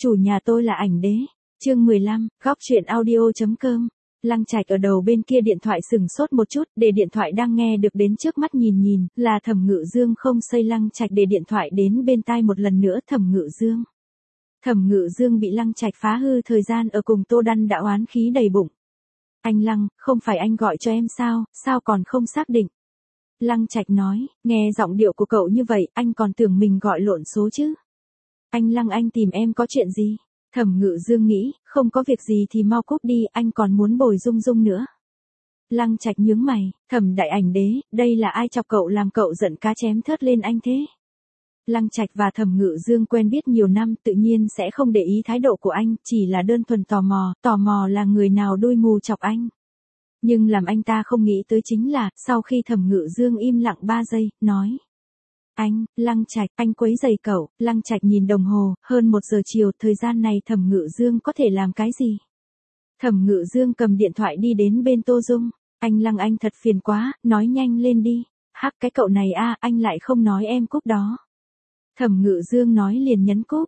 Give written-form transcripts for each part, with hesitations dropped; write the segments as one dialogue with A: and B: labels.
A: Chủ nhà tôi là ảnh đế. Chương 15, góc truyện audio.com. Lăng Trạch ở đầu bên kia điện thoại sừng sốt một chút, để điện thoại đang nghe được đến trước mắt nhìn, là Thẩm Ngự Dương không xây. Lăng Trạch để điện thoại đến bên tai một lần nữa. Thẩm Ngự Dương. Thẩm Ngự Dương bị Lăng Trạch phá hư thời gian ở cùng Tô Đăn đã oán khí đầy bụng. Anh Lăng, không phải anh gọi cho em sao còn không xác định? Lăng Trạch nói, nghe giọng điệu của cậu như vậy, anh còn tưởng mình gọi lộn số chứ. Anh Lăng, anh tìm em có chuyện gì? Thẩm Ngự Dương nghĩ, không có việc gì thì mau cút đi, anh còn muốn bồi Dung Dung nữa. Lăng Trạch nhướng mày, Thẩm đại ảnh đế, đây là ai chọc cậu làm cậu giận cá chém thớt lên anh thế? Lăng Trạch và Thẩm Ngự Dương quen biết nhiều năm, tự nhiên sẽ không để ý thái độ của anh, chỉ là đơn thuần tò mò là người nào đuôi mù chọc anh. Nhưng làm anh ta không nghĩ tới chính là, sau khi Thẩm Ngự Dương im lặng 3 giây, nói. Anh, Lăng Trạch, anh quấy rầy cậu. Lăng Trạch nhìn đồng hồ, hơn 1 giờ chiều, thời gian này Thẩm Ngự Dương có thể làm cái gì? Thẩm Ngự Dương cầm điện thoại đi đến bên Tô Dung. Anh Lăng, anh thật phiền quá, nói nhanh lên đi. Hắc, cái cậu này a, anh lại không nói em cúp đó. Thẩm Ngự Dương nói liền nhấn cúp.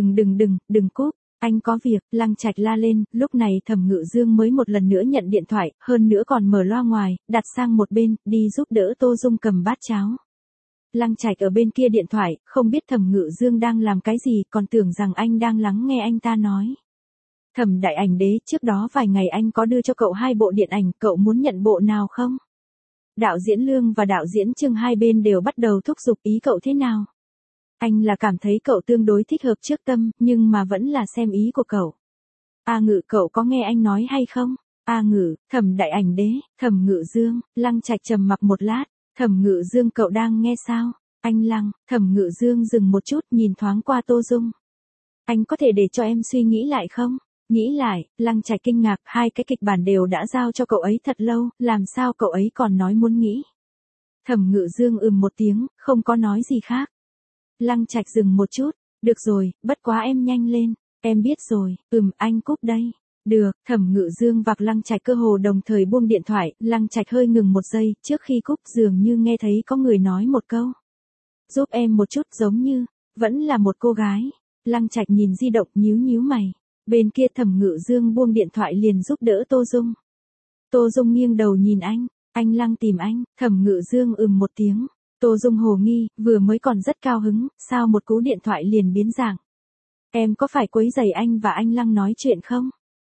A: Đừng cúp, anh có việc. Lăng Trạch la lên, lúc này Thẩm Ngự Dương mới một lần nữa nhận điện thoại, hơn nữa còn mở loa ngoài, đặt sang một bên, đi giúp đỡ Tô Dung cầm bát cháo. Lăng Trạch ở bên kia điện thoại, không biết Thẩm Ngự Dương đang làm cái gì, còn tưởng rằng anh đang lắng nghe anh ta nói. Thẩm đại ảnh đế, trước đó vài ngày anh có đưa cho cậu 2 bộ điện ảnh, cậu muốn nhận bộ nào không? Đạo diễn Lương và đạo diễn Trương hai bên đều bắt đầu thúc giục, ý cậu thế nào? Anh là cảm thấy cậu tương đối thích hợp trước tâm, nhưng mà vẫn là xem ý của cậu. A Ngự, cậu có nghe anh nói hay không? A Ngự, Thẩm đại ảnh đế, Thẩm Ngự Dương. Lăng Trạch trầm mặc một lát. Thẩm Ngự Dương, cậu đang nghe sao? Anh Lăng. Thẩm Ngự Dương dừng một chút, nhìn thoáng qua Tô Dung. Anh có thể để cho em suy nghĩ lại không? Nghĩ lại. Lăng Trạch kinh ngạc, 2 cái kịch bản đều đã giao cho cậu ấy thật lâu, làm sao cậu ấy còn nói muốn nghĩ? Thẩm Ngự Dương một tiếng, không có nói gì khác. Lăng Trạch dừng một chút, được rồi, bất quá em nhanh lên, em biết rồi. Anh cúp đây. Được. Thẩm Ngự Dương vạc Lăng Trạch cơ hồ đồng thời buông điện thoại. Lăng Trạch hơi ngừng 1 giây, trước khi cúp dường như nghe thấy có người nói một câu. Giúp em một chút, giống như, vẫn là một cô gái. Lăng Trạch nhìn di động, nhíu mày. Bên kia Thẩm Ngự Dương buông điện thoại liền giúp đỡ Tô Dung. Tô Dung nghiêng đầu nhìn anh Lăng tìm anh. Thẩm Ngự Dương một tiếng. Tô Dung hồ nghi, vừa mới còn rất cao hứng, sao một cú điện thoại liền biến dạng. Em có phải quấy rầy anh và anh Lăng nói chuyện không?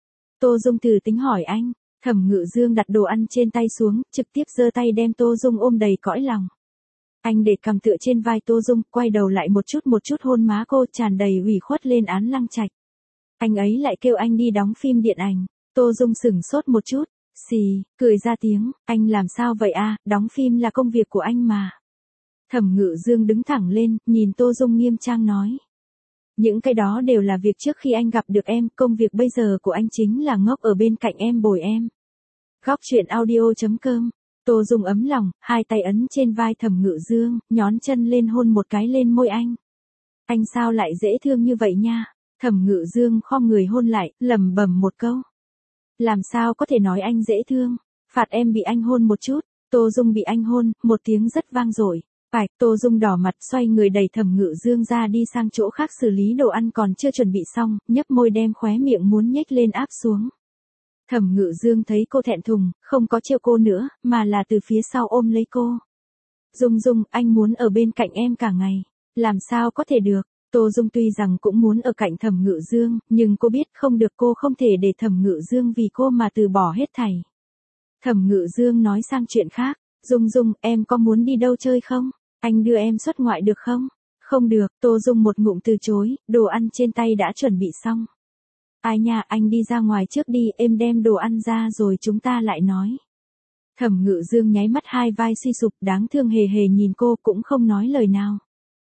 A: Tô Dung từ tính hỏi anh. Thẩm Ngự Dương đặt đồ ăn trên tay xuống, trực tiếp giơ tay đem Tô Dung ôm đầy cõi lòng. Anh để cằm tựa trên vai Tô Dung, quay đầu lại một chút hôn má cô, tràn đầy ủy khuất lên án Lăng Trạch. Anh ấy lại kêu anh đi đóng phim điện ảnh. Tô Dung sửng sốt một chút, xì, cười ra tiếng, anh làm sao vậy a, đóng phim là công việc của anh mà. Thẩm Ngự Dương đứng thẳng lên, nhìn Tô Dung nghiêm trang nói. Những cái đó đều là việc trước khi anh gặp được em, công việc bây giờ của anh chính là ngốc ở bên cạnh em bồi em. Góc truyện audio.com. Tô Dung ấm lòng, 2 tay ấn trên vai Thẩm Ngự Dương, nhón chân lên hôn một cái lên môi anh. Anh sao lại dễ thương như vậy nha? Thẩm Ngự Dương khom người hôn lại, lẩm bẩm một câu. Làm sao có thể nói anh dễ thương? Phạt em bị anh hôn một chút. Tô Dung bị anh hôn, một tiếng rất vang dội. Phải, Tô Dung đỏ mặt xoay người đẩy Thẩm Ngự Dương ra đi sang chỗ khác xử lý đồ ăn còn chưa chuẩn bị xong, nhấp môi đem khóe miệng muốn nhếch lên áp xuống. Thẩm Ngự Dương thấy cô thẹn thùng, không có trêu cô nữa, mà là từ phía sau ôm lấy cô. Dung Dung, anh muốn ở bên cạnh em cả ngày. Làm sao có thể được? Tô Dung tuy rằng cũng muốn ở cạnh Thẩm Ngự Dương, nhưng cô biết không được, cô không thể để Thẩm Ngự Dương vì cô mà từ bỏ hết thảy. Thẩm Ngự Dương nói sang chuyện khác. Dung Dung, em có muốn đi đâu chơi không? Anh đưa em xuất ngoại được không? Không được. Tô Dung một ngụm từ chối, đồ ăn trên tay đã chuẩn bị xong. Ai nha, anh đi ra ngoài trước đi, em đem đồ ăn ra rồi chúng ta lại nói. Thẩm Ngự Dương nháy mắt, 2 vai suy sụp, đáng thương hề hề nhìn cô, cũng không nói lời nào.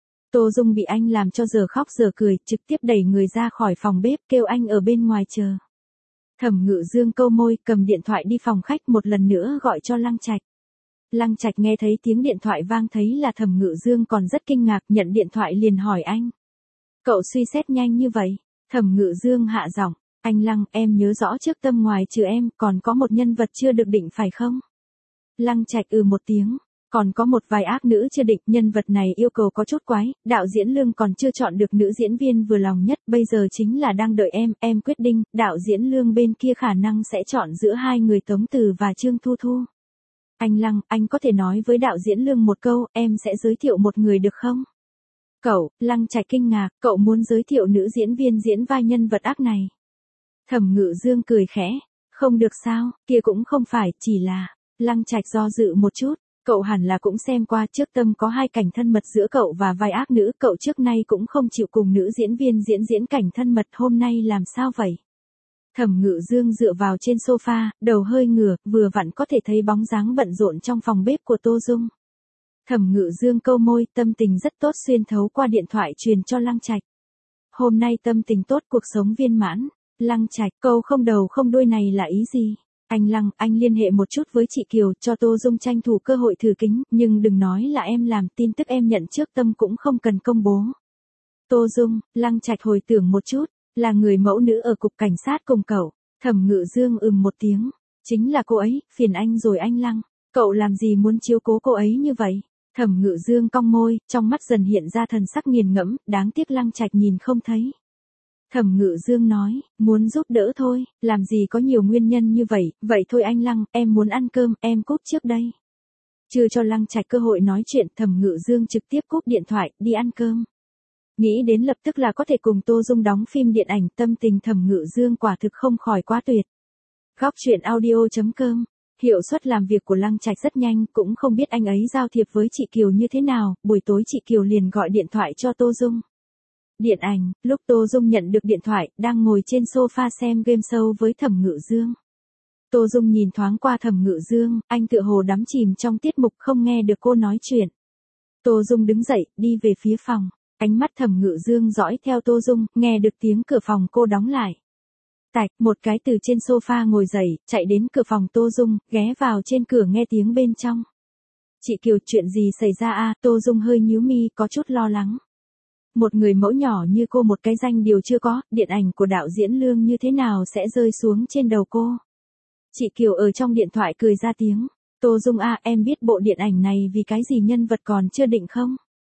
A: Tô Dung bị anh làm cho giờ khóc giờ cười, trực tiếp đẩy người ra khỏi phòng bếp, kêu anh ở bên ngoài chờ. Thẩm Ngự Dương câu môi, cầm điện thoại đi phòng khách, một lần nữa gọi cho Lăng Trạch. Lăng Trạch nghe thấy tiếng điện thoại vang, thấy là Thẩm Ngự Dương, còn rất kinh ngạc, nhận điện thoại liền hỏi anh. Cậu suy xét nhanh như vậy? Thẩm Ngự Dương hạ giọng, anh Lăng, em nhớ rõ trước tâm ngoài trừ em, còn có một nhân vật chưa được định phải không? Lăng Trạch một tiếng, Còn có một vài ác nữ chưa định, nhân vật này yêu cầu có chút quái, đạo diễn Lương còn chưa chọn được nữ diễn viên vừa lòng nhất, bây giờ chính là đang đợi em quyết định, đạo diễn Lương bên kia khả năng sẽ chọn giữa hai người Tống Từ và Trương Thu Thu. Anh Lăng, anh có thể nói với đạo diễn Lương một câu, em sẽ giới thiệu một người được không? Cậu, Lăng Trạch kinh ngạc, cậu muốn giới thiệu nữ diễn viên diễn vai nhân vật ác này. Thẩm Ngự Dương cười khẽ, không được sao, kia cũng không phải, chỉ là, Lăng Trạch do dự một chút, cậu hẳn là cũng xem qua trước tâm có hai cảnh thân mật giữa cậu và vai ác nữ, cậu trước nay cũng không chịu cùng nữ diễn viên diễn cảnh thân mật, hôm nay làm sao vậy? Thẩm Ngự Dương dựa vào trên sofa, đầu hơi ngửa, vừa vặn có thể thấy bóng dáng bận rộn trong phòng bếp của Tô Dung. Thẩm Ngự Dương câu môi, tâm tình rất tốt xuyên thấu qua điện thoại truyền cho Lăng Trạch. Hôm nay tâm tình tốt, cuộc sống viên mãn. Lăng Trạch, câu không đầu không đuôi này là ý gì? Anh Lăng, anh liên hệ một chút với chị Kiều cho Tô Dung tranh thủ cơ hội thử kính, nhưng đừng nói là em làm, tin tức em nhận trước tâm cũng không cần công bố. Tô Dung, Lăng Trạch hồi tưởng một chút, là người mẫu nữ ở cục cảnh sát cùng cậu. Thẩm Ngự Dương một tiếng, chính là cô ấy, phiền anh rồi anh Lăng, cậu làm gì muốn chiếu cố cô ấy như vậy? Thẩm Ngự Dương cong môi, trong mắt dần hiện ra thần sắc nghiền ngẫm, đáng tiếc Lăng Trạch nhìn không thấy. Thẩm Ngự Dương nói, muốn giúp đỡ thôi, làm gì có nhiều nguyên nhân như vậy, vậy thôi anh Lăng, em muốn ăn cơm, em cúp trước đây. Chưa cho Lăng Trạch cơ hội nói chuyện, Thẩm Ngự Dương trực tiếp cúp điện thoại, đi ăn cơm. Nghĩ đến lập tức là có thể cùng Tô Dung đóng phim điện ảnh, tâm tình Thẩm Ngự Dương quả thực không khỏi quá tuyệt. Góc truyện audio.com. Hiệu suất làm việc của Lăng Trạch rất nhanh, cũng không biết anh ấy giao thiệp với chị Kiều như thế nào, buổi tối chị Kiều liền gọi điện thoại cho Tô Dung. Điện ảnh, lúc Tô Dung nhận được điện thoại, đang ngồi trên sofa xem game show với Thẩm Ngự Dương. Tô Dung nhìn thoáng qua Thẩm Ngự Dương, anh tựa hồ đắm chìm trong tiết mục không nghe được cô nói chuyện. Tô Dung đứng dậy, đi về phía phòng, ánh mắt Thẩm Ngự Dương dõi theo Tô Dung, nghe được tiếng cửa phòng cô đóng lại. Tạch, một cái từ trên sofa ngồi dậy, chạy đến cửa phòng Tô Dung, ghé vào trên cửa nghe tiếng bên trong. Chị Kiều, chuyện gì xảy ra a? Tô Dung hơi nhíu mi, có chút lo lắng. Một người mẫu nhỏ như cô một cái danh điều chưa có, điện ảnh của đạo diễn Lương như thế nào sẽ rơi xuống trên đầu cô? Chị Kiều ở trong điện thoại cười ra tiếng. Tô Dung a, em biết bộ điện ảnh này vì cái gì nhân vật còn chưa định không?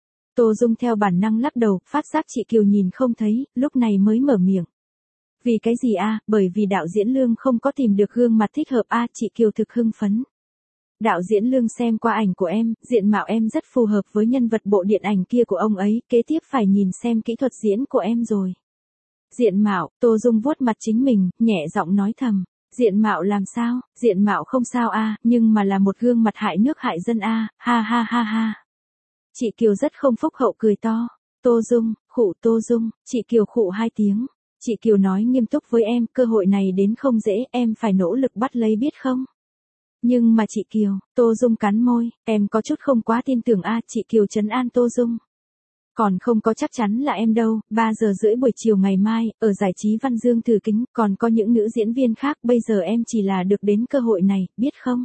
A: Tô Dung theo bản năng lắc đầu, phát giác chị Kiều nhìn không thấy, lúc này mới mở miệng. Vì cái gì a? Bởi vì đạo diễn Lương không có tìm được gương mặt thích hợp a, chị Kiều thực hưng phấn. Đạo diễn Lương xem qua ảnh của em, diện mạo em rất phù hợp với nhân vật bộ điện ảnh kia của ông ấy, kế tiếp phải nhìn xem kỹ thuật diễn của em rồi. Diện mạo, Tô Dung vuốt mặt chính mình, nhẹ giọng nói thầm. Diện mạo làm sao? Diện mạo không sao a, nhưng mà là một gương mặt hại nước hại dân a, ha ha ha ha. Chị Kiều rất không phúc hậu cười to. Tô Dung, khụ Tô Dung, chị Kiều khụ hai tiếng. Chị Kiều nói nghiêm túc với em, cơ hội này đến không dễ, em phải nỗ lực bắt lấy biết không? Nhưng mà chị Kiều, Tô Dung cắn môi, em có chút không quá tin tưởng a, chị Kiều trấn an Tô Dung. Còn không có chắc chắn là em đâu, 3 giờ rưỡi buổi chiều ngày mai, ở giải trí Văn Dương thử kính, còn có những nữ diễn viên khác, bây giờ em chỉ là được đến cơ hội này, biết không?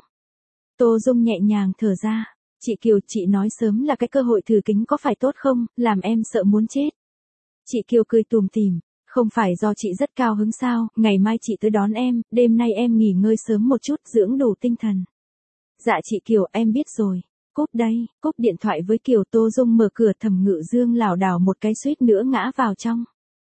A: Tô Dung nhẹ nhàng thở ra, chị Kiều, chị nói sớm là cái cơ hội thử kính có phải tốt không, làm em sợ muốn chết. Chị Kiều cười tủm tỉm. Không phải do chị rất cao hứng sao, ngày mai chị tới đón em, đêm nay em nghỉ ngơi sớm một chút, dưỡng đủ tinh thần. Dạ chị Kiều, em biết rồi. Cúp đây, cúp điện thoại với Kiều. Tô Dung mở cửa, Thẩm Ngự Dương lảo đảo một cái suýt nữa ngã vào trong.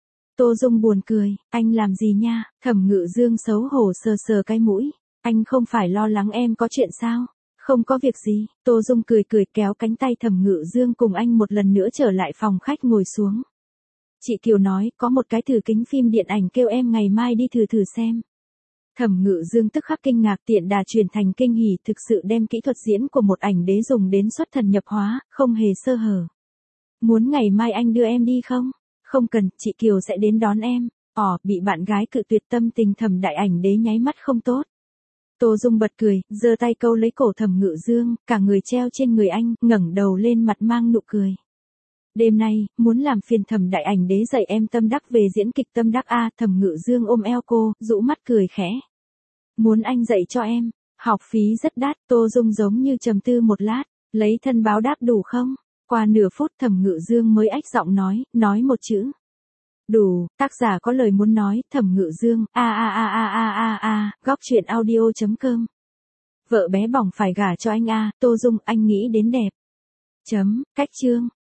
A: Tô Dung buồn cười, anh làm gì nha? Thẩm Ngự Dương xấu hổ sờ sờ cái mũi. Anh không phải lo lắng em có chuyện sao? Không có việc gì. Tô Dung cười cười kéo cánh tay Thẩm Ngự Dương cùng anh một lần nữa trở lại phòng khách ngồi xuống. Chị Kiều nói, có một cái thử kính phim điện ảnh kêu em ngày mai đi thử xem. Thẩm Ngự Dương tức khắc kinh ngạc, tiện đà chuyển thành kinh hỉ, thực sự đem kỹ thuật diễn của một ảnh đế dùng đến xuất thần nhập hóa, không hề sơ hở. Muốn ngày mai anh đưa em đi không? Không cần, chị Kiều sẽ đến đón em. Bị bạn gái cự tuyệt, tâm tình Thẩm đại ảnh đế nháy mắt không tốt. Tô Dung bật cười, giơ tay câu lấy cổ Thẩm Ngự Dương, cả người treo trên người anh, ngẩng đầu lên mặt mang nụ cười. Đêm nay, muốn làm phiền Thẩm đại ảnh đế dạy em tâm đắc về diễn kịch tâm đắc a. Thẩm Ngự Dương ôm eo cô, rũ mắt cười khẽ. Muốn anh dạy cho em, học phí rất đắt. Tô Dung giống như trầm tư một lát, lấy thân báo đáp đủ không? Qua nửa phút Thẩm Ngự Dương mới ách giọng nói một chữ. Đủ. Tác giả có lời muốn nói, Thẩm Ngự Dương, góc truyện audio.com Vợ bé bỏng phải gả cho anh a, Tô Dung, anh nghĩ đến đẹp. Chấm, cách chương.